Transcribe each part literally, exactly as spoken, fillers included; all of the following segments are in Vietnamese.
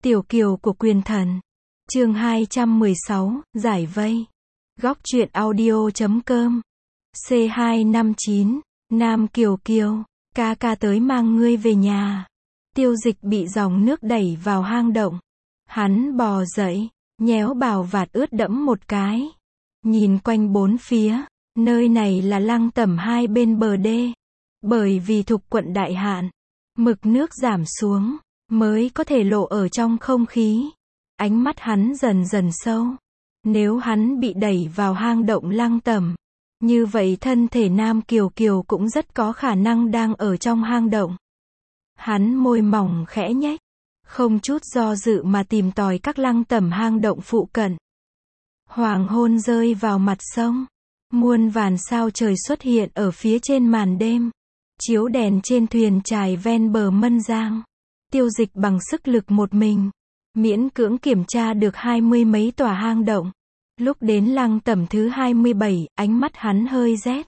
Tiểu kiều của quyền thần. Chương hai trăm mười sáu, giải vây. Góc truyện audio.com. C hai năm chín. Nam Kiều Kiều, ca ca tới mang ngươi về nhà. Tiêu Dịch bị dòng nước đẩy vào hang động. Hắn bò dậy, nhéo bào vạt ướt đẫm một cái. Nhìn quanh bốn phía, nơi này là Lăng Tẩm hai bên bờ đê. Bởi vì thục quận đại hạn, mực nước giảm xuống, mới có thể lộ ở trong không khí. Ánh mắt hắn dần dần sâu. Nếu hắn bị đẩy vào hang động Lăng Tẩm, như vậy thân thể Nam Kiều Kiều cũng rất có khả năng đang ở trong hang động. Hắn môi mỏng khẽ nhếch, không chút do dự mà tìm tòi các Lăng Tẩm hang động phụ cận. Hoàng hôn rơi vào mặt sông, muôn vàn sao trời xuất hiện ở phía trên màn đêm, chiếu đèn trên thuyền chài ven bờ Mân Giang. Tiêu Dịch bằng sức lực một mình, miễn cưỡng kiểm tra được hai mươi mấy tòa hang động. Lúc đến Lăng Tẩm thứ hai mươi bảy, ánh mắt hắn hơi rét.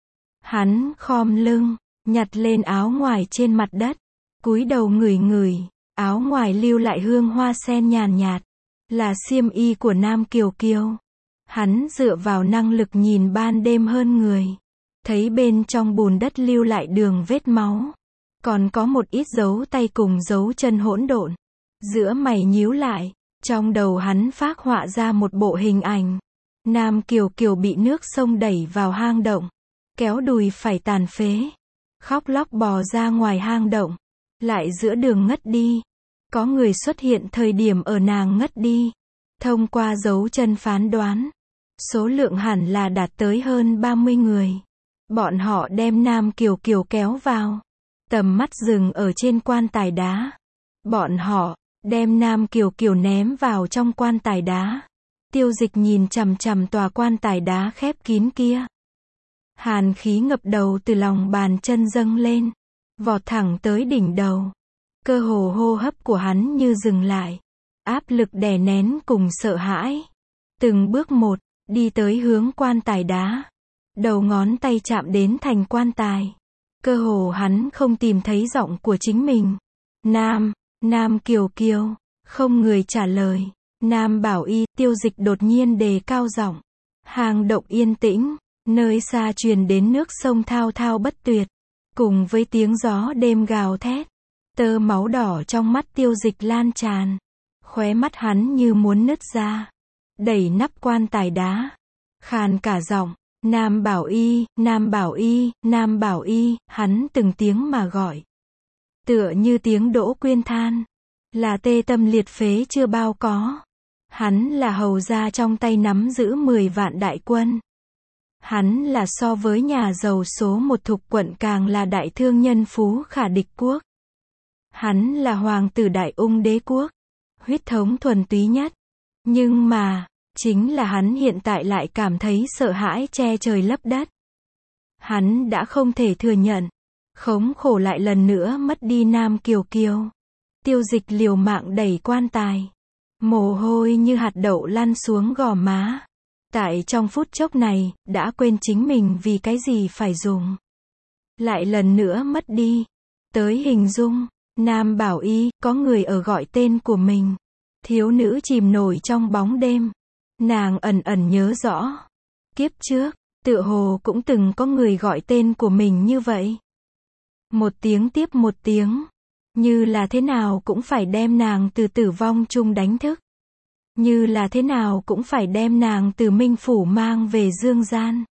Hắn khom lưng, nhặt lên áo ngoài trên mặt đất, cúi đầu ngửi ngửi, áo ngoài lưu lại hương hoa sen nhàn nhạt, là xiêm y của Nam Kiều Kiều. Hắn dựa vào năng lực nhìn ban đêm hơn người, thấy bên trong bùn đất lưu lại đường vết máu, còn có một ít dấu tay cùng dấu chân hỗn độn. Giữa mày nhíu lại, trong đầu hắn phác họa ra một bộ hình ảnh. Nam Kiều Kiều bị nước sông đẩy vào hang động, kéo đùi phải tàn phế, khóc lóc bò ra ngoài hang động, lại giữa đường ngất đi. Có người xuất hiện thời điểm ở nàng ngất đi. Thông qua dấu chân phán đoán, số lượng hẳn là đạt tới hơn ba mươi người. Bọn họ đem Nam Kiều Kiều kéo vào, tầm mắt dừng ở trên quan tài đá. Bọn họ đem Nam Kiều Kiều ném vào trong quan tài đá. Tiêu Dịch nhìn chằm chằm tòa quan tài đá khép kín kia. Hàn khí ngập đầu từ lòng bàn chân dâng lên, vọt thẳng tới đỉnh đầu. Cơ hồ hô hấp của hắn như dừng lại. Áp lực đè nén cùng sợ hãi. Từng bước một, đi tới hướng quan tài đá. Đầu ngón tay chạm đến thành quan tài. Cơ hồ hắn không tìm thấy giọng của chính mình. Nam, Nam Kiều Kiều, không người trả lời. Nam Bảo Y, Tiêu Dịch đột nhiên đề cao giọng. Hang động yên tĩnh, nơi xa truyền đến nước sông thao thao bất tuyệt, cùng với tiếng gió đêm gào thét. Tơ máu đỏ trong mắt Tiêu Dịch lan tràn, khóe mắt hắn như muốn nứt ra. Đẩy nắp quan tài đá, khàn cả giọng, Nam Bảo Y, Nam Bảo Y, Nam Bảo Y, hắn từng tiếng mà gọi. Tựa như tiếng Đỗ Quyên than, là tê tâm liệt phế chưa bao có. Hắn là hầu gia trong tay nắm giữ mười vạn đại quân. Hắn là so với nhà giàu số một thục quận càng là đại thương nhân phú khả địch quốc. Hắn là hoàng tử đại ung đế quốc, huyết thống thuần túy nhất. Nhưng mà, chính là hắn hiện tại lại cảm thấy sợ hãi che trời lấp đất. Hắn đã không thể thừa nhận, khống khổ lại lần nữa mất đi Nam Kiều Kiều. Tiêu Dịch liều mạng đẩy quan tài, mồ hôi như hạt đậu lăn xuống gò má. Tại trong phút chốc này, đã quên chính mình vì cái gì phải dùng. Lại lần nữa mất đi. Tới hình dung, Nam Bảo Y, có người ở gọi tên của mình. Thiếu nữ chìm nổi trong bóng đêm. Nàng ẩn ẩn nhớ rõ. Kiếp trước, tựa hồ cũng từng có người gọi tên của mình như vậy. Một tiếng tiếp một tiếng. Như là thế nào cũng phải đem nàng từ tử vong chung đánh thức. Như là thế nào cũng phải đem nàng từ Minh Phủ mang về dương gian.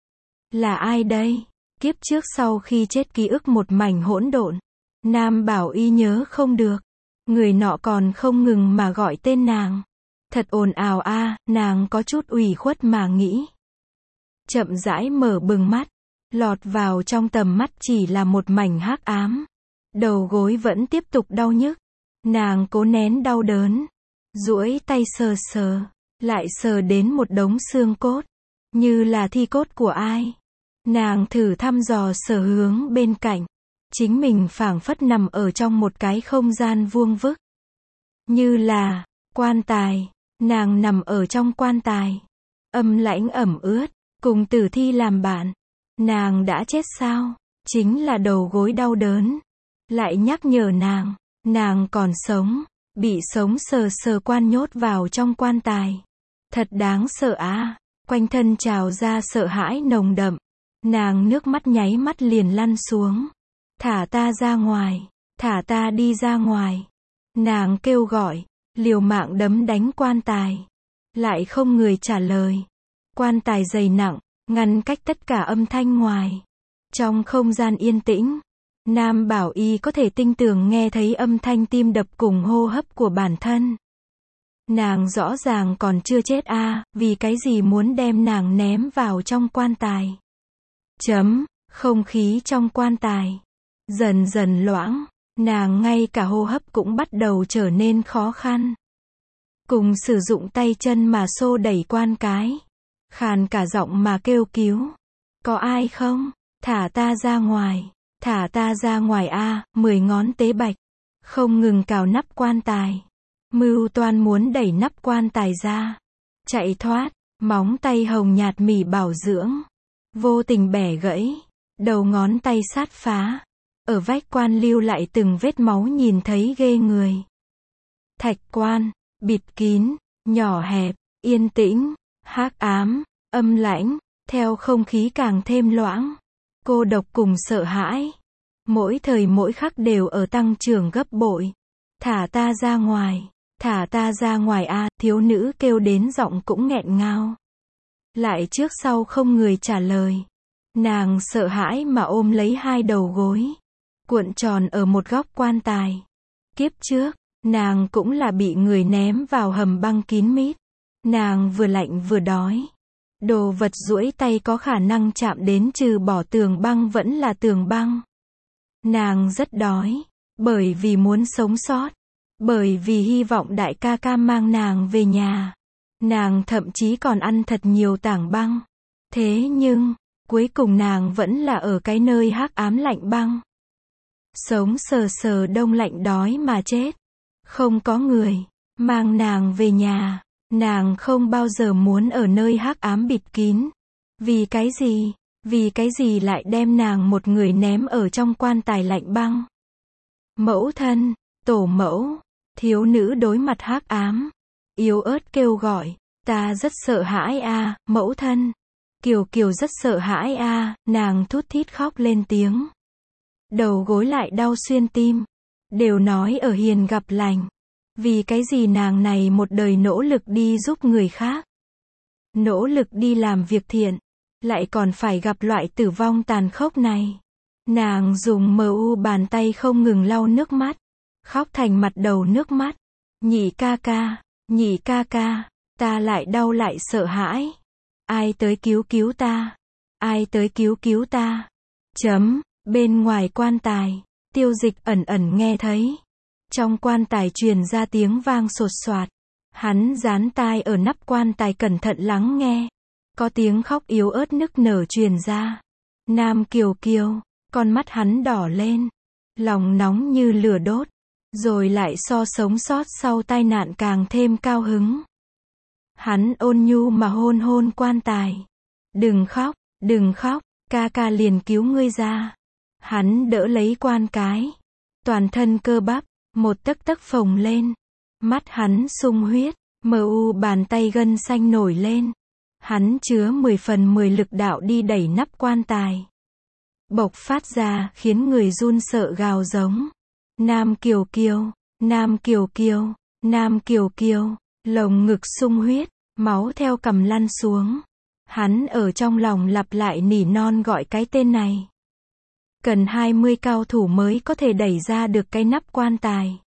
Là ai đây? Kiếp trước sau khi chết ký ức một mảnh hỗn độn. Nam Bảo Y nhớ không được. Người nọ còn không ngừng mà gọi tên nàng. Thật ồn ào a, à, nàng có chút ủy khuất mà nghĩ. Chậm rãi mở bừng mắt. Lọt vào trong tầm mắt chỉ là một mảnh hắc ám. Đầu gối vẫn tiếp tục đau nhức. Nàng cố nén đau đớn, duỗi tay sờ sờ, lại sờ đến một đống xương cốt, như là thi cốt của ai. Nàng thử thăm dò sở hướng bên cạnh, chính mình phảng phất nằm ở trong một cái không gian vuông vức. Như là quan tài, nàng nằm ở trong quan tài, âm lãnh ẩm ướt, cùng tử thi làm bạn. Nàng đã chết sao? Chính là đầu gối đau đớn, lại nhắc nhở nàng, nàng còn sống. Bị sống sờ sờ quan nhốt vào trong quan tài. Thật đáng sợ à, quanh thân trào ra sợ hãi nồng đậm. Nàng nước mắt nháy mắt liền lăn xuống. Thả ta ra ngoài, thả ta đi ra ngoài. Nàng kêu gọi, liều mạng đấm đánh quan tài. Lại không người trả lời. Quan tài dày nặng, ngăn cách tất cả âm thanh ngoài. Trong không gian yên tĩnh, Nam Bảo Y có thể tinh tường nghe thấy âm thanh tim đập cùng hô hấp của bản thân. Nàng rõ ràng còn chưa chết a, à, vì cái gì muốn đem nàng ném vào trong quan tài. Chấm, không khí trong quan tài dần dần loãng, nàng ngay cả hô hấp cũng bắt đầu trở nên khó khăn. Cùng sử dụng tay chân mà xô đẩy quan cái. Khàn cả giọng mà kêu cứu. Có ai không? Thả ta ra ngoài. Thả ta ra ngoài a, à, mười ngón tế bạch. Không ngừng cào nắp quan tài. Mưu toan muốn đẩy nắp quan tài ra. Chạy thoát, móng tay hồng nhạt mỉ bảo dưỡng. Vô tình bẻ gãy. Đầu ngón tay sát phá. Ở vách quan lưu lại từng vết máu nhìn thấy ghê người. Thạch quan, bịt kín, nhỏ hẹp, yên tĩnh, hắc ám, âm lãnh, theo không khí càng thêm loãng. Cô độc cùng sợ hãi. Mỗi thời mỗi khắc đều ở tăng trưởng gấp bội. Thả ta ra ngoài, thả ta ra ngoài a, à, thiếu nữ kêu đến giọng cũng nghẹn ngào. Lại trước sau không người trả lời. Nàng sợ hãi mà ôm lấy hai đầu gối. Cuộn tròn ở một góc quan tài. Kiếp trước, nàng cũng là bị người ném vào hầm băng kín mít. Nàng vừa lạnh vừa đói. Đồ vật duỗi tay có khả năng chạm đến trừ bỏ tường băng vẫn là tường băng. Nàng rất đói. Bởi vì muốn sống sót. Bởi vì hy vọng đại ca ca mang nàng về nhà. Nàng thậm chí còn ăn thật nhiều tảng băng. Thế nhưng, cuối cùng nàng vẫn là ở cái nơi hắc ám lạnh băng. Sống sờ sờ đông lạnh đói mà chết. Không có người mang nàng về nhà. Nàng không bao giờ muốn ở nơi hắc ám bịt kín. Vì cái gì? Vì cái gì lại đem nàng một người ném ở trong quan tài lạnh băng? Mẫu thân, tổ mẫu, thiếu nữ đối mặt hắc ám. Yếu ớt kêu gọi, ta rất sợ hãi a, à, mẫu thân. Kiều Kiều rất sợ hãi a, à, nàng thút thít khóc lên tiếng. Đầu gối lại đau xuyên tim. Đều nói ở hiền gặp lành. Vì cái gì nàng này một đời nỗ lực đi giúp người khác. Nỗ lực đi làm việc thiện. Lại còn phải gặp loại tử vong tàn khốc này. Nàng dùng mờ u bàn tay không ngừng lau nước mắt. Khóc thành mặt đầu nước mắt. Nhị ca ca, nhị ca ca, ta lại đau lại sợ hãi. Ai tới cứu cứu ta? Ai tới cứu cứu ta? Chấm, bên ngoài quan tài, Tiêu Dịch ẩn ẩn nghe thấy. Trong quan tài truyền ra tiếng vang sột soạt. Hắn dán tai ở nắp quan tài cẩn thận lắng nghe. Có tiếng khóc yếu ớt nức nở truyền ra. Nam Kiều Kiều, con mắt hắn đỏ lên. Lòng nóng như lửa đốt. Rồi lại so sống sót sau tai nạn càng thêm cao hứng. Hắn ôn nhu mà hôn hôn quan tài. Đừng khóc, đừng khóc, ca ca liền cứu ngươi ra. Hắn đỡ lấy quan cái. Toàn thân cơ bắp, một tấc tấc phồng lên. Mắt hắn sung huyết, mờ u bàn tay gân xanh nổi lên. Hắn chứa mười phần mười lực đạo đi đẩy nắp quan tài. Bộc phát ra khiến người run sợ gào giống. Nam Kiều Kiều, Nam Kiều Kiều, Nam Kiều Kiều, lồng ngực sung huyết, máu theo cằm lăn xuống. Hắn ở trong lòng lặp lại nỉ non gọi cái tên này. Cần hai mươi cao thủ mới có thể đẩy ra được cái nắp quan tài.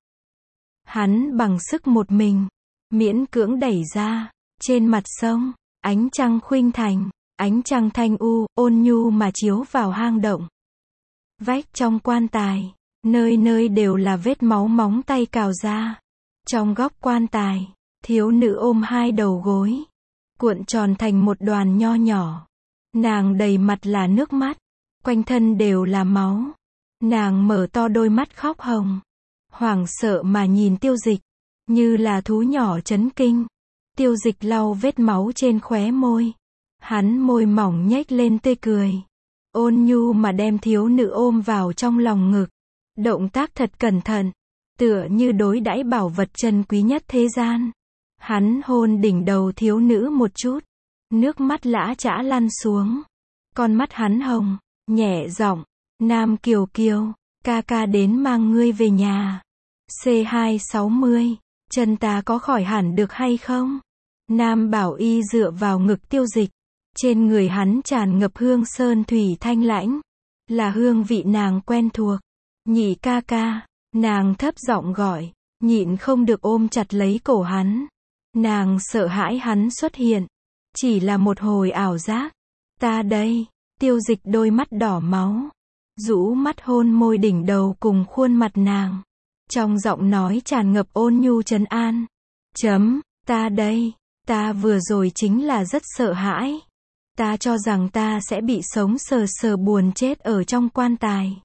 Hắn bằng sức một mình, miễn cưỡng đẩy ra. Trên mặt sông, ánh trăng khuynh thành, ánh trăng thanh u, ôn nhu mà chiếu vào hang động. Vách trong quan tài, nơi nơi đều là vết máu móng tay cào ra. Trong góc quan tài, thiếu nữ ôm hai đầu gối, cuộn tròn thành một đoàn nho nhỏ. Nàng đầy mặt là nước mắt, quanh thân đều là máu. Nàng mở to đôi mắt khóc hồng, hoảng sợ mà nhìn Tiêu Dịch, như là thú nhỏ chấn kinh. Tiêu Dịch lau vết máu trên khóe môi. Hắn môi mỏng nhếch lên tươi cười. Ôn nhu mà đem thiếu nữ ôm vào trong lòng ngực. Động tác thật cẩn thận. tựa như đối đãi bảo vật trân quý nhất thế gian. Hắn hôn đỉnh đầu thiếu nữ một chút, nước mắt lã chã lăn xuống. Con mắt hắn hồng, nhẹ giọng, Nam Kiều Kiều, ca ca đến mang ngươi về nhà. C hai sáu mươi, chân ta có khỏi hẳn được hay không? Nam Bảo Y dựa vào ngực Tiêu Dịch, trên người hắn tràn ngập hương sơn thủy thanh lãnh, là hương vị nàng quen thuộc. Nhị ca ca, nàng thấp giọng gọi, nhịn không được ôm chặt lấy cổ hắn. Nàng sợ hãi hắn xuất hiện, chỉ là một hồi ảo giác. Ta đây, Tiêu Dịch đôi mắt đỏ máu, rũ mắt hôn môi đỉnh đầu cùng khuôn mặt nàng. Trong giọng nói tràn ngập ôn nhu trấn an. Chấm, ta đây, ta vừa rồi chính là rất sợ hãi. Ta cho rằng ta sẽ bị sống sờ sờ buồn chết ở trong quan tài.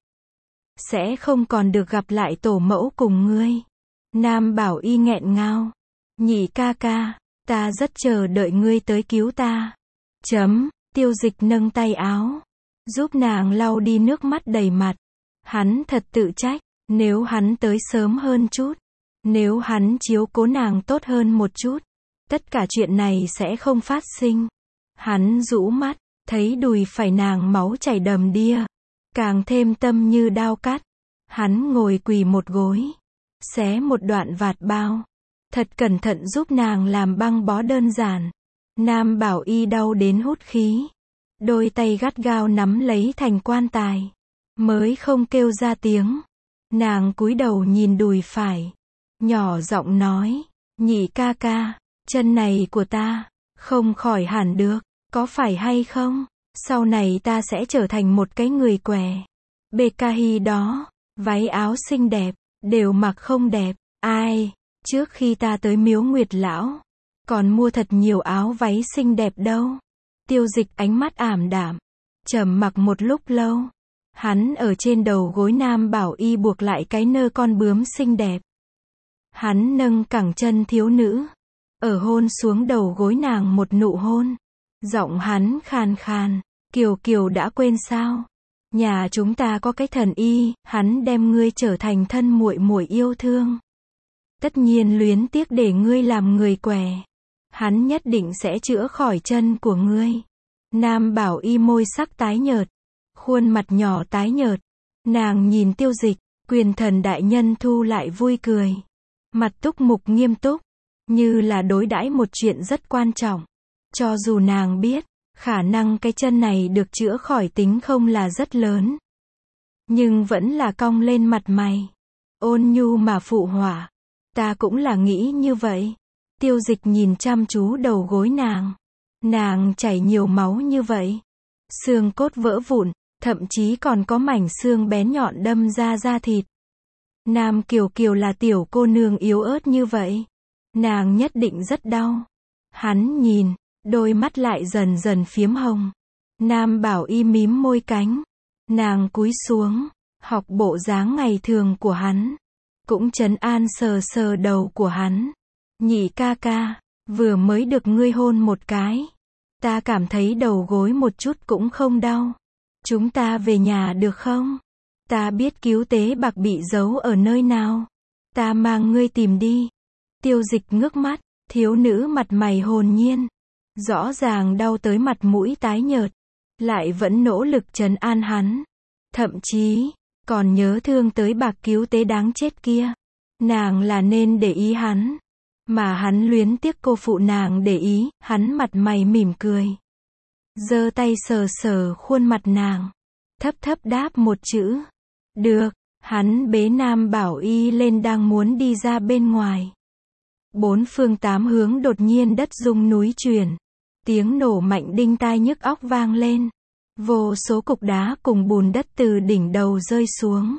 Sẽ không còn được gặp lại tổ mẫu cùng ngươi. Nam Bảo Y nghẹn ngào. Nhị ca ca, ta rất chờ đợi ngươi tới cứu ta. Chấm, Tiêu Dịch nâng tay áo, giúp nàng lau đi nước mắt đầy mặt. Hắn thật tự trách, nếu hắn tới sớm hơn chút, nếu hắn chiếu cố nàng tốt hơn một chút, tất cả chuyện này sẽ không phát sinh. Hắn rũ mắt, thấy đùi phải nàng máu chảy đầm đìa, càng thêm tâm như đao cắt. Hắn ngồi quỳ một gối, xé một đoạn vạt bao, thật cẩn thận giúp nàng làm băng bó đơn giản. Nam Bảo Y đau đến hút khí, đôi tay gắt gao nắm lấy thành quan tài, mới không kêu ra tiếng. Nàng cúi đầu nhìn đùi phải, nhỏ giọng nói, nhị ca ca, chân này của ta, không khỏi hẳn được, có phải hay không? Sau này ta sẽ trở thành một cái người què. Bê ca hi đó, váy áo xinh đẹp, đều mặc không đẹp. Ai, trước khi ta tới miếu Nguyệt Lão, còn mua thật nhiều áo váy xinh đẹp đâu. Tiêu Dịch ánh mắt ảm đạm, trầm mặc một lúc lâu. Hắn ở trên đầu gối Nam Bảo Y buộc lại cái nơ con bướm xinh đẹp. Hắn nâng cẳng chân thiếu nữ, ở hôn xuống đầu gối nàng một nụ hôn. Giọng hắn khàn khàn, Kiều Kiều đã quên sao? Nhà chúng ta có cái thần y, hắn đem ngươi trở thành thân muội muội yêu thương. Tất nhiên luyến tiếc để ngươi làm người què. Hắn nhất định sẽ chữa khỏi chân của ngươi. Nam Bảo Y môi sắc tái nhợt, khuôn mặt nhỏ tái nhợt. Nàng nhìn Tiêu Dịch, Quyền Thần đại nhân thu lại vui cười, mặt túc mục nghiêm túc, như là đối đãi một chuyện rất quan trọng. Cho dù nàng biết, khả năng cái chân này được chữa khỏi tính không là rất lớn, nhưng vẫn là cong lên mặt mày, ôn nhu mà phụ họa. Ta cũng là nghĩ như vậy. Tiêu Dịch nhìn chăm chú đầu gối nàng. Nàng chảy nhiều máu như vậy, xương cốt vỡ vụn, thậm chí còn có mảnh xương bén nhọn đâm ra da thịt. Nam Kiều Kiều là tiểu cô nương yếu ớt như vậy, nàng nhất định rất đau. Hắn nhìn, đôi mắt lại dần dần phiếm hồng. Nam Bảo Y mím môi cánh, nàng cúi xuống, học bộ dáng ngày thường của hắn, cũng trấn an sờ sờ đầu của hắn. Nhị ca ca, vừa mới được ngươi hôn một cái, ta cảm thấy đầu gối một chút cũng không đau. Chúng ta về nhà được không? Ta biết cứu tế bạc bị giấu ở nơi nào, ta mang ngươi tìm đi. Tiêu Dịch ngước mắt, thiếu nữ mặt mày hồn nhiên, rõ ràng đau tới mặt mũi tái nhợt, lại vẫn nỗ lực trấn an hắn, thậm chí còn nhớ thương tới bạc cứu tế đáng chết kia. Nàng là nên để ý hắn, mà hắn luyến tiếc cô phụ nàng để ý. Hắn mặt mày mỉm cười, giơ tay sờ sờ khuôn mặt nàng, thấp thấp đáp một chữ, được. Hắn bế Nam Bảo Y lên đang muốn đi ra bên ngoài. Bốn phương tám hướng đột nhiên đất rung núi chuyển, tiếng nổ mạnh đinh tai nhức óc vang lên, vô số cục đá cùng bùn đất từ đỉnh đầu rơi xuống.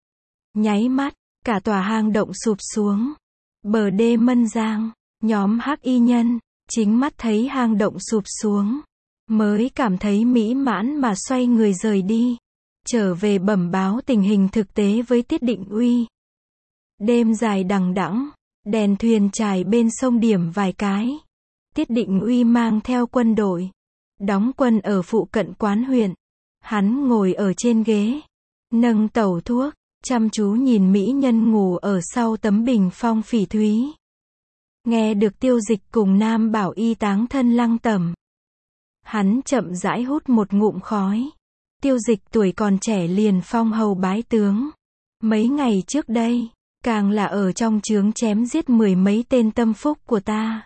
Nháy mắt, cả tòa hang động sụp xuống. Bờ đê Mân Giang, nhóm hắc y nhân chính mắt thấy hang động sụp xuống, mới cảm thấy mỹ mãn mà xoay người rời đi, trở về bẩm báo tình hình thực tế với Tiết Định Uy. Đêm dài đằng đẵng, đèn thuyền trải bên sông điểm vài cái. Tiết Định Uy mang theo quân đội, đóng quân ở phụ cận quán huyện. Hắn ngồi ở trên ghế, nâng tẩu thuốc, chăm chú nhìn mỹ nhân ngủ ở sau tấm bình phong phỉ thúy. Nghe được Tiêu Dịch cùng Nam Bảo y táng thân Lăng Tẩm. Hắn chậm rãi hút một ngụm khói. Tiêu Dịch tuổi còn trẻ liền phong hầu bái tướng. Mấy ngày trước đây, càng là ở trong trướng chém giết mười mấy tên tâm phúc của ta.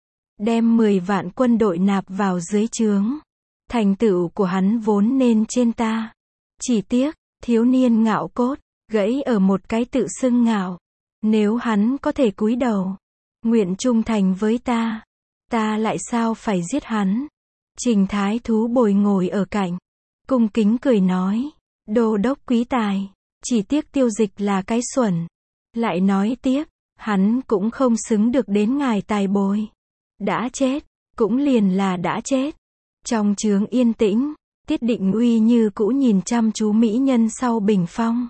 Đem mười vạn quân đội nạp vào dưới trướng. Thành tựu của hắn vốn nên trên ta. Chỉ tiếc, thiếu niên ngạo cốt, gãy ở một cái tự xưng ngạo. Nếu hắn có thể cúi đầu, nguyện trung thành với ta, ta lại sao phải giết hắn. Trình Thái Thú bồi ngồi ở cạnh, cung kính cười nói, đô đốc quý tài, chỉ tiếc Tiêu Dịch là cái xuẩn. Lại nói tiếp, hắn cũng không xứng được đến ngài tài bồi. Đã chết, cũng liền là đã chết. Trong trướng yên tĩnh, Tiết Định Uy như cũ nhìn chăm chú mỹ nhân sau bình phong.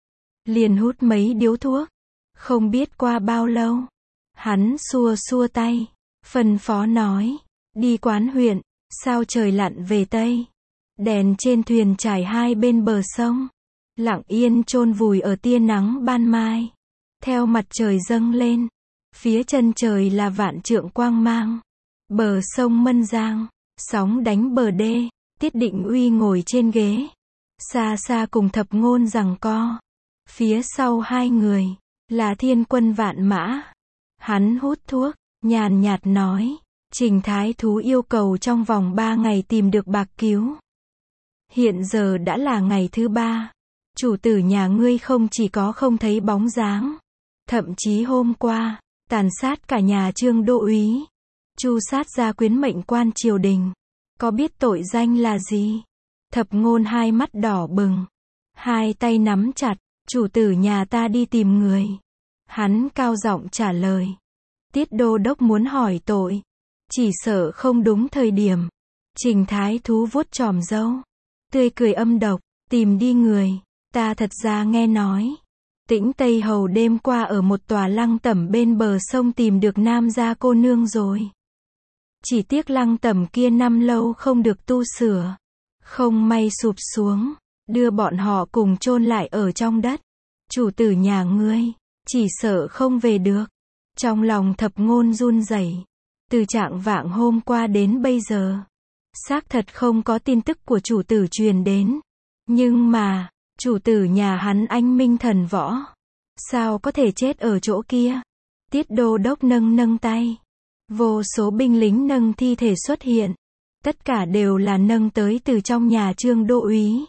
Liền hút mấy điếu thuốc. Không biết qua bao lâu, hắn xua xua tay, phân phó nói, đi quán huyện, sao trời lặn về Tây. Đèn trên thuyền trải hai bên bờ sông, lặng yên chôn vùi ở tia nắng ban mai. Theo mặt trời dâng lên, phía chân trời là vạn trượng quang mang. Bờ sông Mân Giang, sóng đánh bờ đê, Tiết Định Uy ngồi trên ghế. Xa xa cùng Thập Ngôn giằng co. Phía sau hai người, là thiên quân vạn mã. Hắn hút thuốc, nhàn nhạt nói, Trình Thái Thú yêu cầu trong vòng ba ngày tìm được bạc cứu. Hiện giờ đã là ngày thứ ba. Chủ tử nhà ngươi không chỉ có không thấy bóng dáng. Thậm chí hôm qua, tàn sát cả nhà Trương Đô úy. Chu sát gia quyến mệnh quan triều đình. Có biết tội danh là gì? Thập Ngôn hai mắt đỏ bừng. Hai tay nắm chặt, chủ tử nhà ta đi tìm người. Hắn cao giọng trả lời. Tiết đô đốc muốn hỏi tội. Chỉ sợ không đúng thời điểm. Trình Thái Thú vuốt chòm râu. Tươi cười âm độc, tìm đi người. Ta thật ra nghe nói. Tĩnh Tây Hầu đêm qua ở một tòa Lăng Tẩm bên bờ sông tìm được nam gia cô nương rồi. Chỉ tiếc Lăng Tẩm kia năm lâu không được tu sửa. Không may sụp xuống, đưa bọn họ cùng chôn lại ở trong đất. Chủ tử nhà ngươi, chỉ sợ không về được. Trong lòng Thập Ngôn run rẩy. Từ trạng vạng hôm qua đến bây giờ, xác thật không có tin tức của chủ tử truyền đến. Nhưng mà, chủ tử nhà hắn anh minh thần võ. Sao có thể chết ở chỗ kia? Tiết đô đốc nâng nâng tay. Vô số binh lính nâng thi thể xuất hiện. Tất cả đều là nâng tới từ trong nhà Trương Đô úy.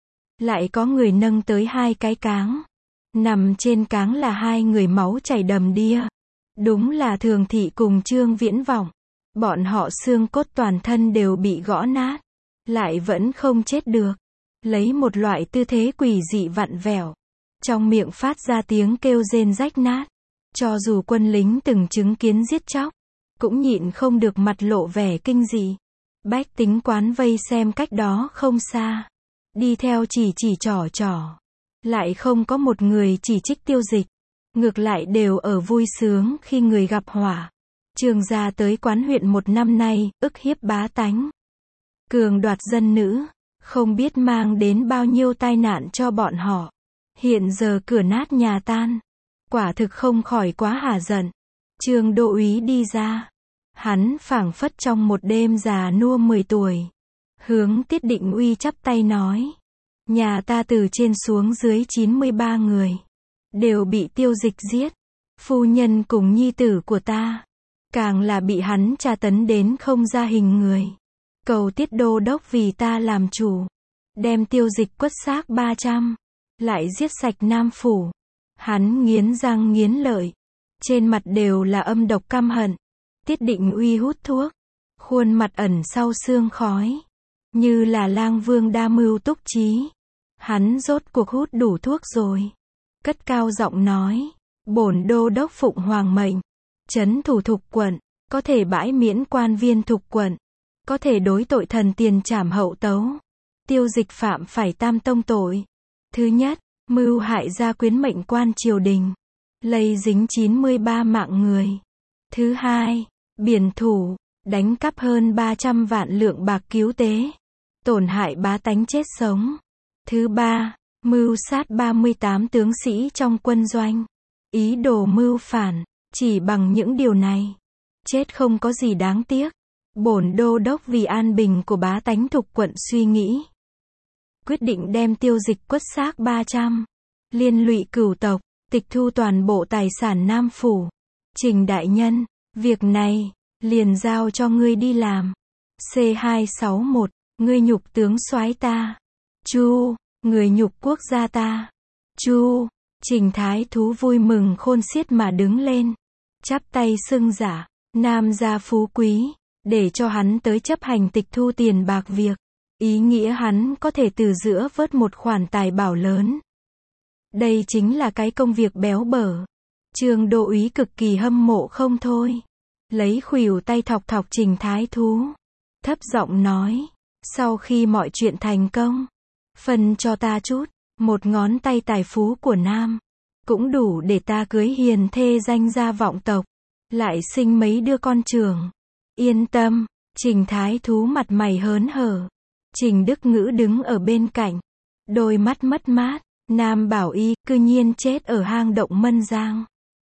Lại có người nâng tới hai cái cáng. Nằm trên cáng là hai người máu chảy đầm đìa. Đúng là Thường Thị cùng Trương Viễn Vọng. Bọn họ xương cốt toàn thân đều bị gõ nát. Lại vẫn không chết được. Lấy một loại tư thế quỷ dị vặn vẹo. Trong miệng phát ra tiếng kêu rên rách nát. Cho dù quân lính từng chứng kiến giết chóc, cũng nhịn không được mặt lộ vẻ kinh dị. Bách tính quán vây xem cách đó không xa. Đi theo chỉ chỉ trỏ trỏ. Lại không có một người chỉ trích Tiêu Dịch. Ngược lại đều ở vui sướng khi người gặp họa. Trương gia tới quán huyện một năm nay, ức hiếp bá tánh. Cường đoạt dân nữ. Không biết mang đến bao nhiêu tai nạn cho bọn họ. Hiện giờ cửa nát nhà tan. Quả thực không khỏi quá hả giận. Trương Đô úy đi ra. Hắn phảng phất trong một đêm già nua mười tuổi. Hướng Tiết Định Uy chắp tay nói. Nhà ta từ trên xuống dưới chín mươi ba người. Đều bị Tiêu Dịch giết. Phu nhân cùng nhi tử của ta. Càng là bị hắn tra tấn đến không ra hình người. Cầu Tiết đô đốc vì ta làm chủ. Đem Tiêu Dịch quất xác ba trăm. Lại giết sạch Nam Phủ. Hắn nghiến răng nghiến lợi. Trên mặt đều là âm độc căm hận. Tiết Định Uy hút thuốc. Khuôn mặt ẩn sau sương khói. Như là lang vương đa mưu túc trí. Hắn rốt cuộc hút đủ thuốc rồi. Cất cao giọng nói. Bổn đô đốc phụng hoàng mệnh. Trấn thủ Thục quận. Có thể bãi miễn quan viên Thục quận. Có thể đối tội thần tiền trảm hậu tấu. Tiêu Dịch phạm phải tam tông tội. Thứ nhất, mưu hại gia quyến mệnh quan triều đình. Lây dính chín mươi ba mạng người. Thứ hai, biển thủ, đánh cắp hơn ba trăm vạn lượng bạc cứu tế. Tổn hại bá tánh chết sống. Thứ ba, mưu sát ba mươi tám tướng sĩ trong quân doanh, ý đồ mưu phản, chỉ bằng những điều này, chết không có gì đáng tiếc. Bổn đô đốc vì an bình của bá tánh Thục quận suy nghĩ, quyết định đem tiêu dịch quất xác ba trăm, liên lụy cửu tộc, tịch thu toàn bộ tài sản Nam phủ. Trình đại nhân, việc này liền giao cho ngươi đi làm. C hai sáu một, ngươi nhục tướng soái ta. Chu, người nhục quốc gia ta. Chu, Trình thái thú vui mừng khôn xiết mà đứng lên, chắp tay xưng giả, Nam gia phú quý, để cho hắn tới chấp hành tịch thu tiền bạc việc. Ý nghĩa hắn có thể từ giữa vớt một khoản tài bảo lớn. Đây chính là cái công việc béo bở. Trương đô úy cực kỳ hâm mộ không thôi. Lấy khuỷu tay thọc thọc Trình thái thú, thấp giọng nói, sau khi mọi chuyện thành công, phân cho ta chút, một ngón tay tài phú của Nam, cũng đủ để ta cưới hiền thê danh gia vọng tộc, lại sinh mấy đứa con trưởng. Yên tâm, Trình thái thú mặt mày hớn hở. Trình Đức Ngữ đứng ở bên cạnh, đôi mắt mất mát, Nam Bảo Y cư nhiên chết ở hang động Mân Giang.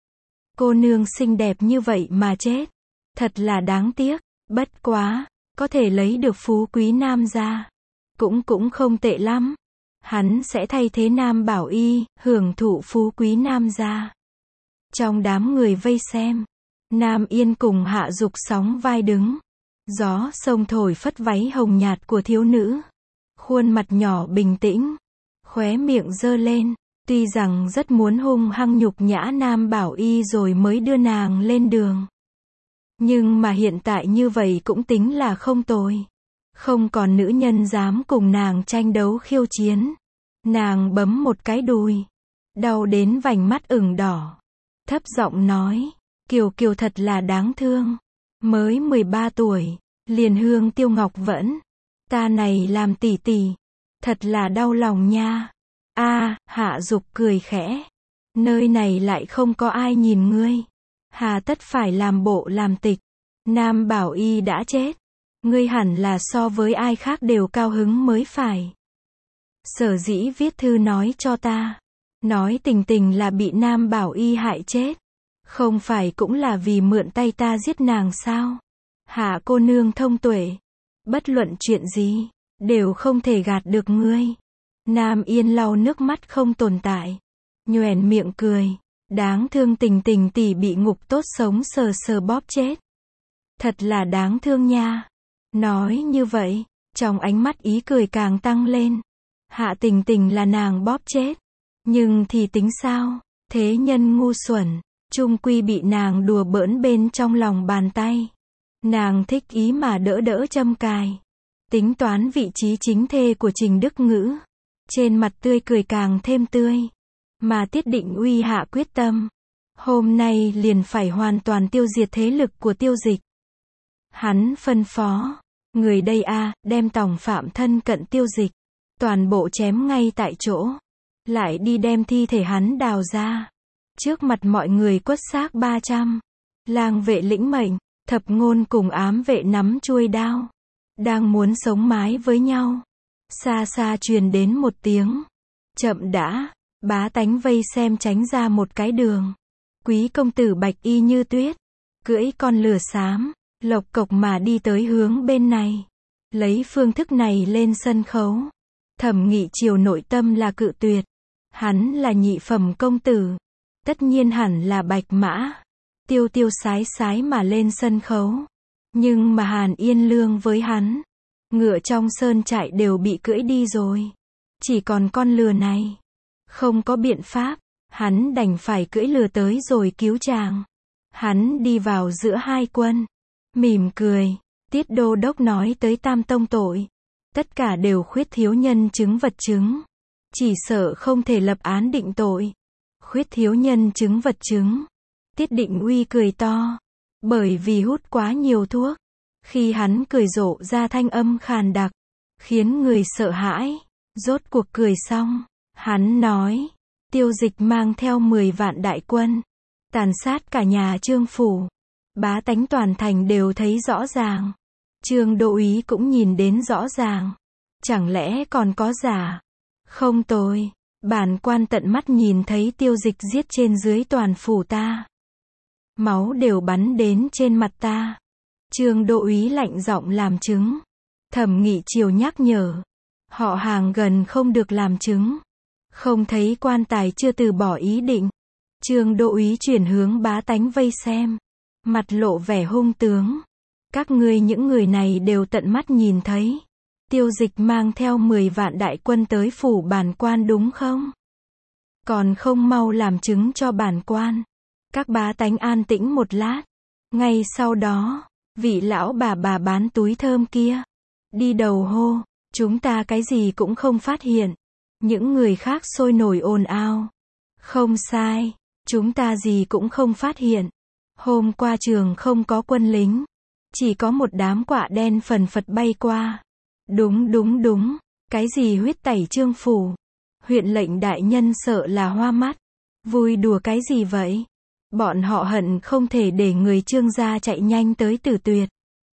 Cô nương xinh đẹp như vậy mà chết, thật là đáng tiếc, bất quá, có thể lấy được phú quý Nam gia, cũng cũng không tệ lắm. Hắn sẽ thay thế Nam Bảo Y, hưởng thụ phú quý Nam gia. Trong đám người vây xem, Nam Yên cùng Hạ Dục sóng vai đứng. Gió sông thổi phất váy hồng nhạt của thiếu nữ. Khuôn mặt nhỏ bình tĩnh, khóe miệng giơ lên, tuy rằng rất muốn hung hăng nhục nhã Nam Bảo Y rồi mới đưa nàng lên đường. Nhưng mà hiện tại như vậy cũng tính là không tồi. Không còn nữ nhân dám cùng nàng tranh đấu khiêu chiến. Nàng bấm một cái đùi, đau đến vành mắt ửng đỏ, thấp giọng nói, Kiều Kiều thật là đáng thương. Mới mười ba tuổi, liền hương tiêu ngọc vẫn. Ta này làm tỷ tỷ, thật là đau lòng nha. A, Hạ Dục cười khẽ. Nơi này lại không có ai nhìn ngươi. Hà tất phải làm bộ làm tịch. Nam Bảo Y đã chết. Ngươi hẳn là so với ai khác đều cao hứng mới phải. Sở dĩ viết thư nói cho ta. Nói tình tình là bị Nam Bảo Y hại chết. Không phải cũng là vì mượn tay ta giết nàng sao? Hạ cô nương thông tuệ. Bất luận chuyện gì, đều không thể gạt được ngươi. Nam Yên lau nước mắt không tồn tại. Nhoẻn miệng cười. Đáng thương tình tình tỷ bị ngục tốt sống sờ sờ bóp chết. Thật là đáng thương nha. Nói như vậy, trong ánh mắt ý cười càng tăng lên. Hạ tình tình là nàng bóp chết. Nhưng thì tính sao? Thế nhân ngu xuẩn, chung quy bị nàng đùa bỡn bên trong lòng bàn tay. Nàng thích ý mà đỡ đỡ châm cài. Tính toán vị trí chính thê của Trình Đức Ngữ. Trên mặt tươi cười càng thêm tươi. Mà Tiết Định Uy hạ quyết tâm. Hôm nay liền phải hoàn toàn tiêu diệt thế lực của Tiêu Dịch. Hắn phân phó. Người đây a, đem tòng phạm thân cận Tiêu Dịch. Toàn bộ chém ngay tại chỗ. Lại đi đem thi thể hắn đào ra. Trước mặt mọi người quất xác ba trăm. Lang vệ lĩnh mệnh. Thập ngôn cùng ám vệ nắm chuôi đao. Đang muốn sống mái với nhau. Xa xa truyền đến một tiếng. Chậm đã. Bá tánh vây xem tránh ra một cái đường. Quý công tử bạch y như tuyết. Cưỡi con lửa xám. Lộc cộc mà đi tới hướng bên này. Lấy phương thức này lên sân khấu. Thẩm Nghị Triều nội tâm là cự tuyệt. Hắn là nhị phẩm công tử. Tất nhiên hẳn là bạch mã. Tiêu tiêu sái sái mà lên sân khấu. Nhưng mà Hàn Yên Lương với hắn. Ngựa trong sơn trại đều bị cưỡi đi rồi. Chỉ còn con lừa này. Không có biện pháp. Hắn đành phải cưỡi lừa tới rồi cứu chàng. Hắn đi vào giữa hai quân. Mỉm cười. Tiết đô đốc nói tới tam tông tội. Tất cả đều khuyết thiếu nhân chứng vật chứng. Chỉ sợ không thể lập án định tội. Khuyết thiếu nhân chứng vật chứng. Tiết Định Uy cười to. Bởi vì hút quá nhiều thuốc. Khi hắn cười rộ ra thanh âm khàn đặc. Khiến người sợ hãi. Rốt cuộc cười xong. Hắn nói. Tiêu Dịch mang theo mười vạn đại quân. Tàn sát cả nhà Trương phủ. Bá tánh toàn thành đều thấy rõ ràng. Trương đô úy cũng nhìn đến rõ ràng. Chẳng lẽ còn có giả? Không tồi. Bản quan tận mắt nhìn thấy Tiêu Dịch giết trên dưới toàn phủ ta. Máu đều bắn đến trên mặt ta. Trương Đô úy lạnh giọng làm chứng. Thẩm Nghị Triều nhắc nhở. Họ Hàng gần không được làm chứng. Không thấy quan tài chưa từ bỏ ý định. Trương Đô úy chuyển hướng bá tánh vây xem. Mặt lộ vẻ hung tướng. Các ngươi những người này đều tận mắt nhìn thấy. Tiêu Dịch mang theo mười vạn đại quân tới phủ bản quan đúng không? Còn không mau làm chứng cho bản quan. Các bá tánh an tĩnh một lát. Ngay sau đó, vị lão bà bà bán túi thơm kia đi đầu hô, chúng ta cái gì cũng không phát hiện. Những người khác sôi nổi ồn ào. Không sai, chúng ta gì cũng không phát hiện. Hôm qua trường không có quân lính, chỉ có một đám quạ đen phần phật bay qua. Đúng đúng đúng, cái gì huyết tẩy Trương phủ? Huyện lệnh đại nhân sợ là hoa mắt. Vui đùa cái gì vậy? Bọn họ hận không thể để người Trương gia chạy nhanh tới tử tuyệt.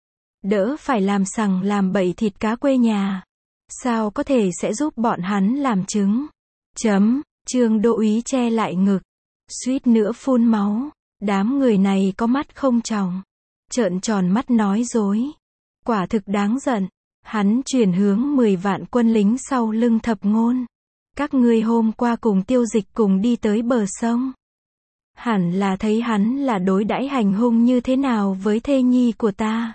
Đỡ phải làm sằng làm bậy thịt cá quê nhà. Sao có thể sẽ giúp bọn hắn làm chứng? Chấm, Trương Đô úy che lại ngực. Suýt nữa phun máu. Đám người này có mắt không tròng. Trợn tròn mắt nói dối. Quả thực đáng giận. Hắn chuyển hướng mười vạn quân lính sau lưng Thập Ngôn. Các ngươi hôm qua cùng Tiêu Dịch cùng đi tới bờ sông. Hẳn là thấy hắn là đối đãi hành hung như thế nào với thê nhi của ta.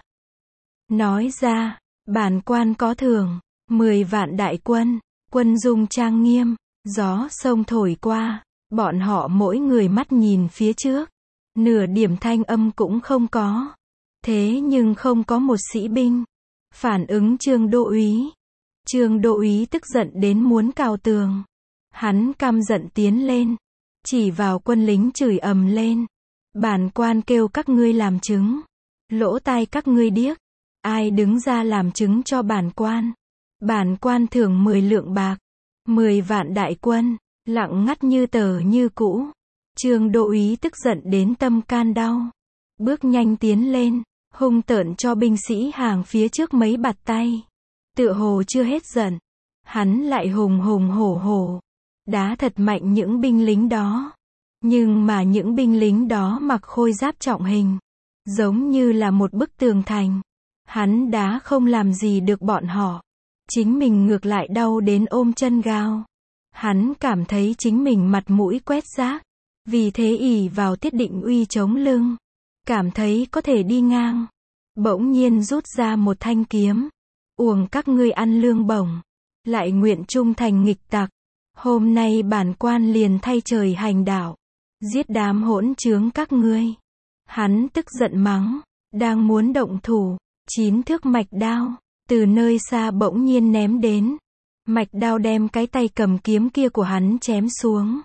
Nói ra, bản quan có thưởng, mười vạn đại quân, quân dung trang nghiêm, gió sông thổi qua, bọn họ mỗi người mắt nhìn phía trước. Nửa điểm thanh âm cũng không có. Thế nhưng không có một sĩ binh phản ứng Trương Đô úy. Trương Đô úy tức giận đến muốn cào tường. Hắn căm giận tiến lên, chỉ vào quân lính chửi ầm lên. Bản quan kêu các ngươi làm chứng. Lỗ tai các ngươi điếc. Ai đứng ra làm chứng cho bản quan? Bản quan thưởng mười lượng bạc. Mười vạn đại quân, lặng ngắt như tờ như cũ. Trương Đô úy tức giận đến tâm can đau. Bước nhanh tiến lên, hung tợn cho binh sĩ hàng phía trước mấy bạt tay. Tựa hồ chưa hết giận, hắn lại hùng hùng hổ hổ, đá thật mạnh những binh lính đó. Nhưng mà những binh lính đó mặc khôi giáp trọng hình, giống như là một bức tường thành. Hắn đá không làm gì được bọn họ. Chính mình ngược lại đau đến ôm chân gao. Hắn cảm thấy chính mình mặt mũi quét rác. Vì thế ỷ vào Tiết Định Uy chống lưng. Cảm thấy có thể đi ngang. Bỗng nhiên rút ra một thanh kiếm. Uổng các ngươi ăn lương bổng. Lại nguyện trung thành nghịch tặc. Hôm nay bản quan liền thay trời hành đạo. Giết đám hỗn trướng các ngươi. Hắn tức giận mắng. Đang muốn động thủ. Chín thước mạch đao. Từ nơi xa bỗng nhiên ném đến. Mạch đao đem cái tay cầm kiếm kia của hắn chém xuống.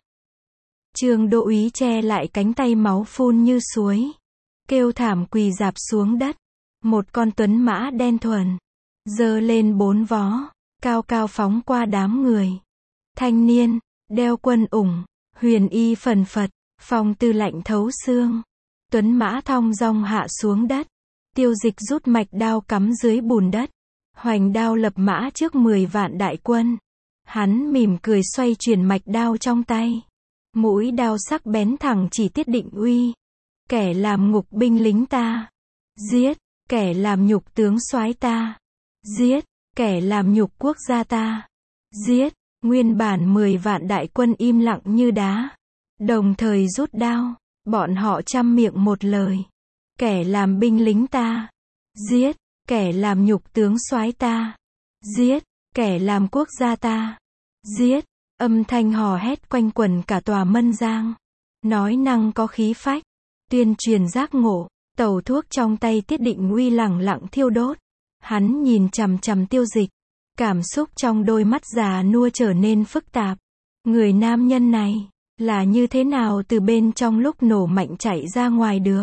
Trương Đô úy che lại cánh tay máu phun như suối. Kêu thảm quỳ rạp xuống đất. Một con tuấn mã đen thuần. Giơ lên bốn vó. Cao cao phóng qua đám người. Thanh niên. Đeo quân ủng. Huyền y phần phật. Phong tư lạnh thấu xương. Tuấn mã thong dong hạ xuống đất. Tiêu Dịch rút mạch đao cắm dưới bùn đất. Hoành đao lập mã trước mười vạn đại quân. Hắn mỉm cười xoay chuyển mạch đao trong tay. Mũi đao sắc bén thẳng chỉ Tiết Định Uy. Kẻ làm ngục binh lính ta. Giết. Kẻ làm nhục tướng soái ta. Giết. Kẻ làm nhục quốc gia ta. Giết. Nguyên bản mười vạn đại quân im lặng như đá. Đồng thời rút đao. Bọn họ trăm miệng một lời. Kẻ làm binh lính ta. Giết. Kẻ làm nhục tướng soái ta. Giết. Kẻ làm quốc gia ta. Giết. Âm thanh hò hét quanh quẩn cả tòa Mân Giang. Nói năng có khí phách. Tuyên truyền giác ngộ. Tẩu thuốc trong tay Tiết Định Uy lẳng lặng thiêu đốt. Hắn nhìn chằm chằm Tiêu Dịch. Cảm xúc trong đôi mắt già nua trở nên phức tạp. Người nam nhân này là như thế nào từ bên trong lúc nổ mạnh chạy ra ngoài được.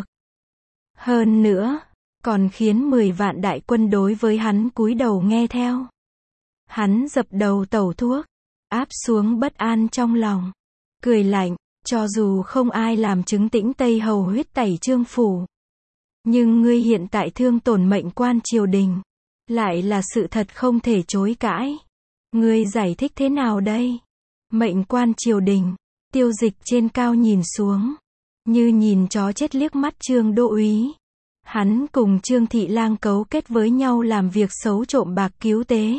Hơn nữa, còn khiến mười vạn đại quân đối với hắn cúi đầu nghe theo. Hắn dập đầu tẩu thuốc, áp xuống bất an trong lòng. Cười lạnh, cho dù không ai làm chứng Tĩnh Tây Hầu huyết tẩy Trương phủ. Nhưng ngươi hiện tại thương tổn mệnh quan triều đình. Lại là sự thật không thể chối cãi. Ngươi giải thích thế nào đây? Mệnh quan triều đình, Tiêu Dịch trên cao nhìn xuống, như nhìn chó chết liếc mắt Trương Đô úy. Hắn cùng Trương Thị Lang cấu kết với nhau làm việc xấu trộm bạc cứu tế.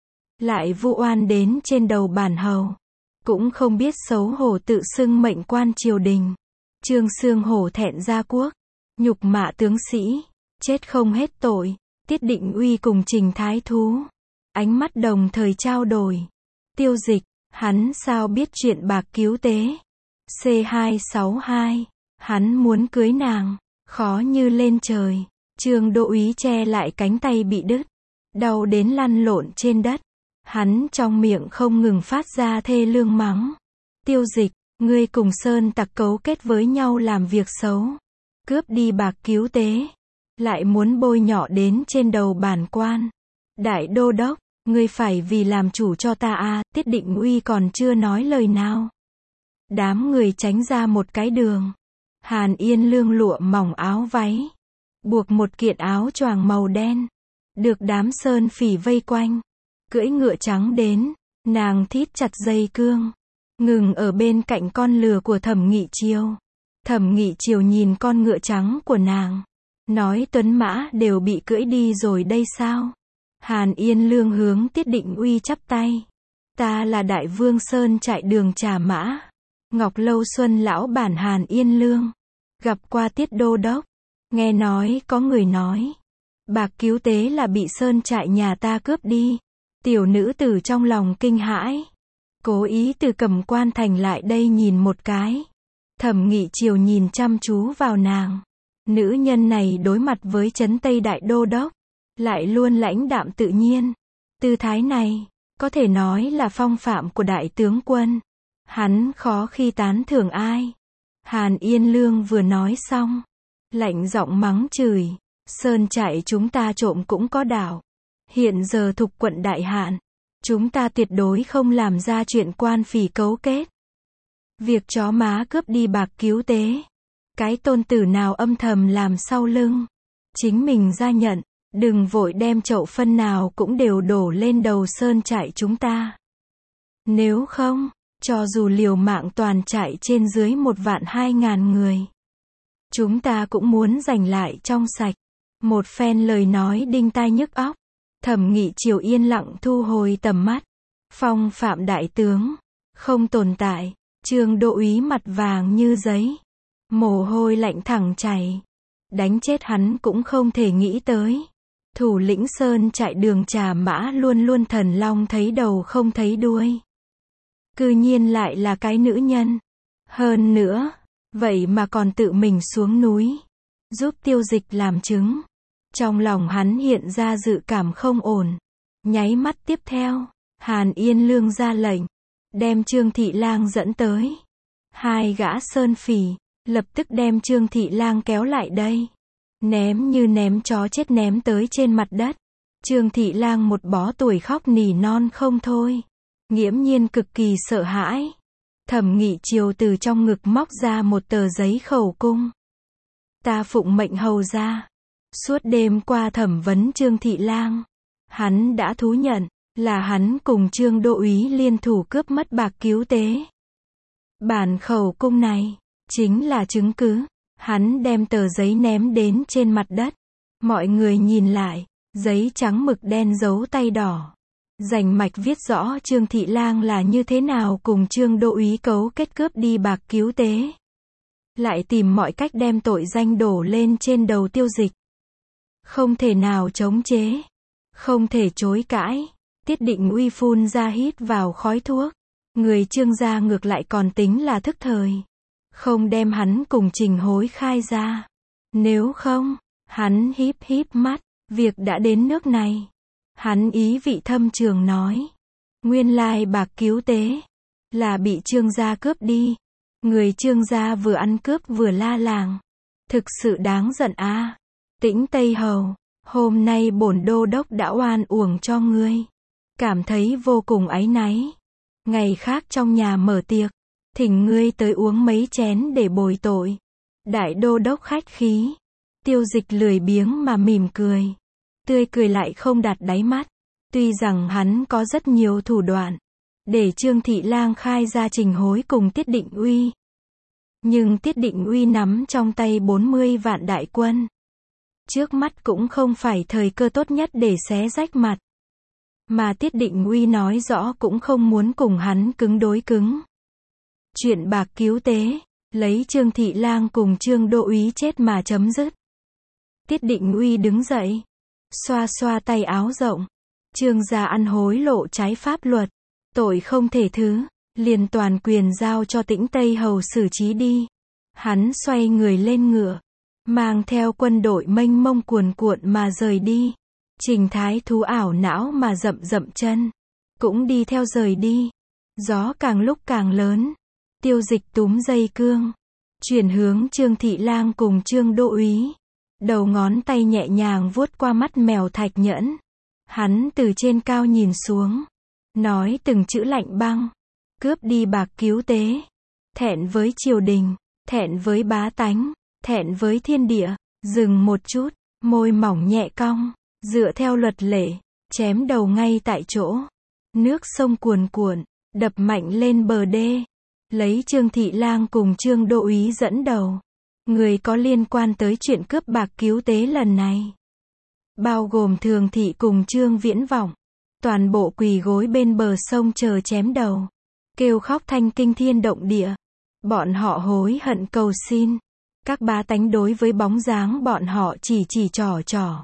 Lại vu oan đến trên đầu bản hầu. Cũng không biết xấu hổ tự xưng mệnh quan triều đình. Trương Xương hổ thẹn gia quốc. Nhục mạ tướng sĩ. Chết không hết tội. Tiết Định Uy cùng Trình Thái Thú. Ánh mắt đồng thời trao đổi. Tiêu Dịch, hắn sao biết chuyện bạc cứu tế? C hai sáu hai. Hắn muốn cưới nàng. Khó như lên trời. Trương Đô úy che lại cánh tay bị đứt. Đau đến lăn lộn trên đất. Hắn trong miệng không ngừng phát ra thê lương mắng. Tiêu Dịch, ngươi cùng Sơn tặc cấu kết với nhau làm việc xấu. Cướp đi bạc cứu tế. Lại muốn bôi nhọ đến trên đầu bản quan. Đại đô đốc, ngươi phải vì làm chủ cho ta à, Tiết Định Uy còn chưa nói lời nào. Đám người tránh ra một cái đường. Hàn Yên Lương lụa mỏng áo váy. Buộc một kiện áo choàng màu đen. Được đám sơn phỉ vây quanh. Cưỡi ngựa trắng đến. Nàng thít chặt dây cương. Ngừng ở bên cạnh con lừa của Thẩm Nghị Triều. Thẩm Nghị Triều nhìn con ngựa trắng của nàng. Nói tuấn mã đều bị cưỡi đi rồi đây sao? Hàn Yên Lương hướng Tiết Định Uy chắp tay. Ta là Đại Vương Sơn Trại Đường Trà Mã. Ngọc Lâu Xuân lão bản Hàn Yên Lương. Gặp qua Tiết Đô Đốc. Nghe nói có người nói. Bạc cứu tế là bị Sơn Trại nhà ta cướp đi. Tiểu nữ tử trong lòng kinh hãi. Cố ý từ Cẩm Quan thành lại đây nhìn một cái. Thẩm Nghị Triều nhìn chăm chú vào nàng. Nữ nhân này đối mặt với Trấn Tây Đại Đô Đốc. Lại luôn lãnh đạm tự nhiên. Tư thái này, có thể nói là phong phạm của đại tướng quân. Hắn khó khi tán thưởng ai. Hàn Yên Lương vừa nói xong. Lạnh giọng mắng chửi. Sơn Trại chúng ta trộm cũng có đạo. Hiện giờ thục quận Đại Hạn. Chúng ta tuyệt đối không làm ra chuyện quan phỉ cấu kết. Việc chó má cướp đi bạc cứu tế. Cái tôn tử nào âm thầm làm sau lưng. Chính mình ra nhận. Đừng vội đem chậu phân nào cũng đều đổ lên đầu Sơn Trại chúng ta. Nếu không, cho dù liều mạng toàn trại trên dưới một vạn hai ngàn người. Chúng ta cũng muốn giành lại trong sạch. Một phen lời nói đinh tai nhức óc. Thẩm Nghị Triều yên lặng thu hồi tầm mắt. Phong phạm đại tướng. Không tồn tại. Trương Đô úy mặt vàng như giấy. Mồ hôi lạnh thẳng chảy. Đánh chết hắn cũng không thể nghĩ tới. Thủ lĩnh Sơn Trại Đường Trà Mã luôn luôn thần long thấy đầu không thấy đuôi. Cư nhiên lại là cái nữ nhân. Hơn nữa, vậy mà còn tự mình xuống núi. Giúp Tiêu Dịch làm chứng. Trong lòng hắn hiện ra dự cảm không ổn. Nháy mắt tiếp theo, Hàn Yên Lương ra lệnh. Đem Trương Thị Lang dẫn tới. Hai gã sơn phỉ, lập tức đem Trương Thị Lang kéo lại đây. Ném như ném chó chết ném tới trên mặt đất. Trương Thị Lang một bó tuổi khóc nỉ non không thôi. Nghiễm nhiên cực kỳ sợ hãi. Thẩm Nghị Triều từ trong ngực móc ra một tờ giấy khẩu cung. Ta phụng mệnh hầu ra. Suốt đêm qua thẩm vấn Trương Thị Lang. Hắn đã thú nhận, là hắn cùng Trương Đô úy liên thủ cướp mất bạc cứu tế. Bản khẩu cung này, chính là chứng cứ. Hắn đem tờ giấy ném đến trên mặt đất. Mọi người nhìn lại, giấy trắng mực đen dấu tay đỏ. Rành mạch viết rõ Trương Thị Lang là như thế nào cùng Trương Đô úy cấu kết cướp đi bạc cứu tế. Lại tìm mọi cách đem tội danh đổ lên trên đầu Tiêu Dịch. Không thể nào chống chế. Không thể chối cãi. Tiết Định Uy phun ra hít vào khói thuốc. Người Trương gia ngược lại còn tính là thức thời. Không đem hắn cùng Trình Hối khai ra. Nếu không, hắn híp híp mắt. Việc đã đến nước này. Hắn ý vị thâm trường nói. Nguyên lai bạc cứu tế. Là bị Trương gia cướp đi. Người Trương gia vừa ăn cướp vừa la làng. Thực sự đáng giận a. À. Tĩnh Tây Hầu. Hôm nay bổn đô đốc đã oan uổng cho ngươi. Cảm thấy vô cùng áy náy. Ngày khác trong nhà mở tiệc. Thỉnh ngươi tới uống mấy chén để bồi tội. Đại đô đốc khách khí. Tiêu Dịch lười biếng mà mỉm cười. Tươi cười lại không đạt đáy mắt. Tuy rằng hắn có rất nhiều thủ đoạn. để Trương Thị Lang khai ra trình hối cùng Tiết Định Uy. Nhưng Tiết Định Uy nắm trong tay bốn mươi vạn đại quân. Trước mắt cũng không phải thời cơ tốt nhất để xé rách mặt. Mà Tiết Định Uy nói rõ cũng không muốn cùng hắn cứng đối cứng. Chuyện bạc cứu tế, lấy Trương Thị Lang cùng Trương Đô Úy chết mà chấm dứt. Tiết Định Uy đứng dậy, xoa xoa tay áo rộng. Trương gia ăn hối lộ trái pháp luật, tội không thể thứ, liền toàn quyền giao cho Tĩnh Tây Hầu xử trí đi. Hắn xoay người lên ngựa, mang theo quân đội mênh mông cuồn cuộn mà rời đi. Trình Thái Thú ảo não mà dậm dậm chân, cũng đi theo rời đi. Gió càng lúc càng lớn. Tiêu Dịch túm dây cương, chuyển hướng Trương Thị Lang cùng Trương Đô Úy. Đầu ngón tay nhẹ nhàng vuốt qua mắt mèo thạch nhẫn. Hắn từ trên cao nhìn xuống, nói từng chữ lạnh băng. Cướp đi bạc cứu tế, thẹn với triều đình, thẹn với bá tánh, thẹn với thiên địa. Dừng một chút, môi mỏng nhẹ cong, dựa theo luật lệ, chém đầu ngay tại chỗ. Nước sông cuồn cuộn, đập mạnh lên bờ đê. Lấy Trương Thị Lang cùng Trương Đô Úy dẫn đầu. Người có liên quan tới chuyện cướp bạc cứu tế lần này, bao gồm Thường Thị cùng Trương Viễn Vọng, toàn bộ quỳ gối bên bờ sông chờ chém đầu, kêu khóc thanh kinh thiên động địa. Bọn họ hối hận cầu xin. Các bá tánh đối với bóng dáng bọn họ chỉ chỉ trỏ trỏ,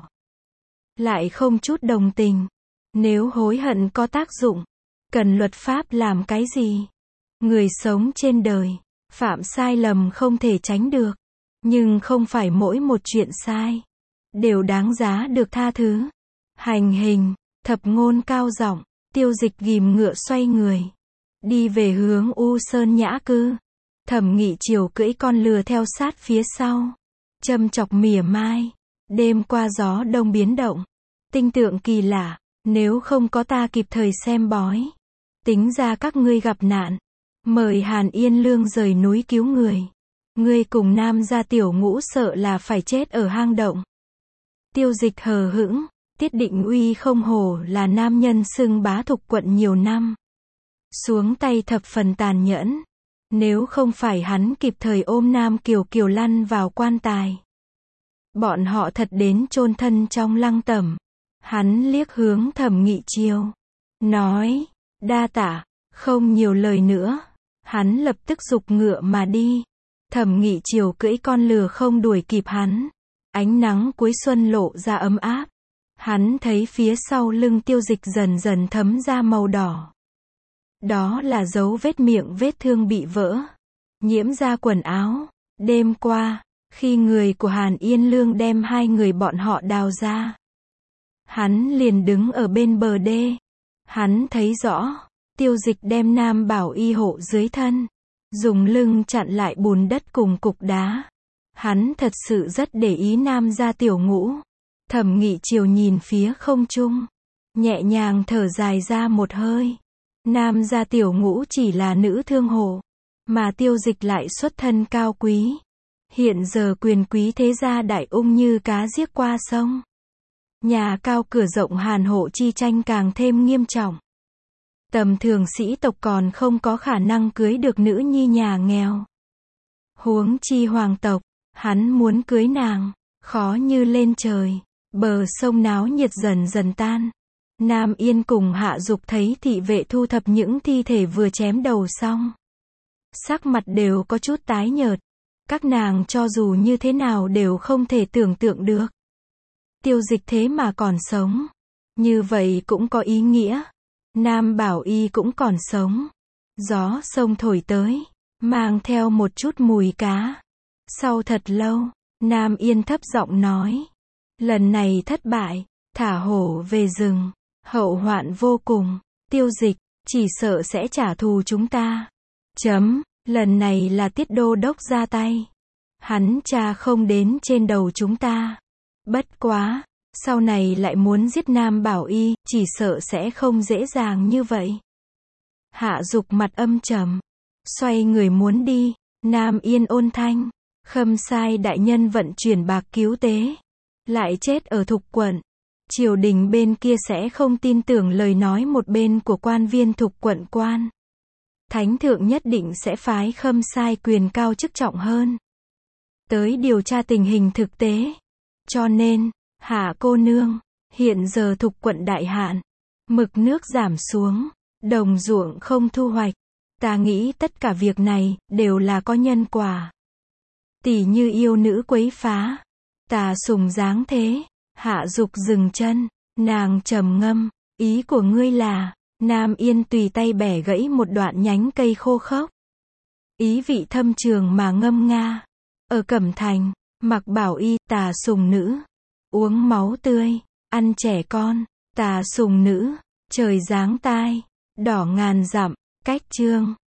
lại không chút đồng tình. Nếu hối hận có tác dụng, cần luật pháp làm cái gì? Người sống trên đời, phạm sai lầm không thể tránh được. Nhưng không phải mỗi một chuyện sai đều đáng giá được tha thứ. Hành hình, thập ngôn cao giọng, Tiêu Dịch ghìm ngựa xoay người, đi về hướng U Sơn Nhã Cư. Thẩm Nghị Triều cưỡi con lừa theo sát phía sau, châm chọc mỉa mai. Đêm qua gió đông biến động, tinh tượng kỳ lạ, nếu không có ta kịp thời xem bói, tính ra các ngươi gặp nạn. Mời Hàn Yên Lương rời núi cứu người. Ngươi cùng Nam gia tiểu ngũ sợ là phải chết ở hang động. Tiêu Dịch hờ hững. Tiết Định Uy không hổ là nam nhân xưng bá thục quận nhiều năm, xuống tay thập phần tàn nhẫn. Nếu không phải hắn kịp thời ôm Nam Kiều Kiều lăn vào quan tài, bọn họ thật đến chôn thân trong lăng tẩm. Hắn liếc hướng Thẩm Nghị Triều, nói, đa tạ. Không nhiều lời nữa, hắn lập tức giục ngựa mà đi. Thẩm Nghị Triều cưỡi con lừa không đuổi kịp hắn. Ánh nắng cuối xuân lộ ra ấm áp. Hắn thấy phía sau lưng Tiêu Dịch dần dần thấm ra màu đỏ. Đó là dấu vết miệng vết thương bị vỡ, nhiễm ra quần áo. Đêm qua, khi người của Hàn Yên Lương đem hai người bọn họ đào ra, hắn liền đứng ở bên bờ đê. Hắn thấy rõ, Tiêu Dịch đem Nam Bảo Y hộ dưới thân, dùng lưng chặn lại bùn đất cùng cục đá. Hắn thật sự rất để ý Nam gia tiểu ngũ. Thẩm Nghị Triều nhìn phía không trung, nhẹ nhàng thở dài ra một hơi. Nam gia tiểu ngũ chỉ là nữ thương hộ, mà Tiêu Dịch lại xuất thân cao quý. Hiện giờ quyền quý thế gia đại ung như cá giết qua sông. Nhà cao cửa rộng Hàn hộ chi tranh càng thêm nghiêm trọng. Tầm thường sĩ tộc còn không có khả năng cưới được nữ nhi nhà nghèo. Huống chi hoàng tộc, hắn muốn cưới nàng, khó như lên trời. Bờ sông náo nhiệt dần dần tan. Nam Yên cùng Hạ Dục thấy thị vệ thu thập những thi thể vừa chém đầu xong, sắc mặt đều có chút tái nhợt. Các nàng cho dù như thế nào đều không thể tưởng tượng được Tiêu Dịch thế mà còn sống. Như vậy cũng có ý nghĩa. Nam Bảo Y cũng còn sống. Gió sông thổi tới, mang theo một chút mùi cá. Sau thật lâu, Nam Yên thấp giọng nói, lần này thất bại, thả hổ về rừng, hậu hoạn vô cùng. Tiêu Dịch, chỉ sợ sẽ trả thù chúng ta. Chấm, lần này là Tiết đô đốc ra tay. Hắn cha không đến trên đầu chúng ta. Bất quá, sau này lại muốn giết Nam Bảo Y, chỉ sợ sẽ không dễ dàng như vậy. Hạ Dục mặt âm trầm, xoay người muốn đi. Nam Yên ôn thanh, Khâm sai đại nhân vận chuyển bạc cứu tế, lại chết ở Thục quận. triều đình bên kia sẽ không tin tưởng lời nói một bên của quan viên thục quận quan. Thánh thượng nhất định sẽ phái Khâm Sai quyền cao chức trọng hơn tới điều tra tình hình thực tế. Cho nên, hạ cô nương, hiện giờ thục quận đại hạn, mực nước giảm xuống, đồng ruộng không thu hoạch. Ta nghĩ tất cả việc này, đều là có nhân quả. Tỷ như yêu nữ quấy phá, tà sùng dáng thế, hạ dục dừng chân, nàng trầm ngâm, ý của ngươi là, Nam Yên tùy tay bẻ gãy một đoạn nhánh cây khô khốc. Ý vị thâm trường mà ngâm nga. Ở Cẩm Thành, mặc bảo y, tà sùng nữ, uống máu tươi, ăn trẻ con, tà sùng nữ, trời giáng tai, đỏ ngàn dặm, cách chương.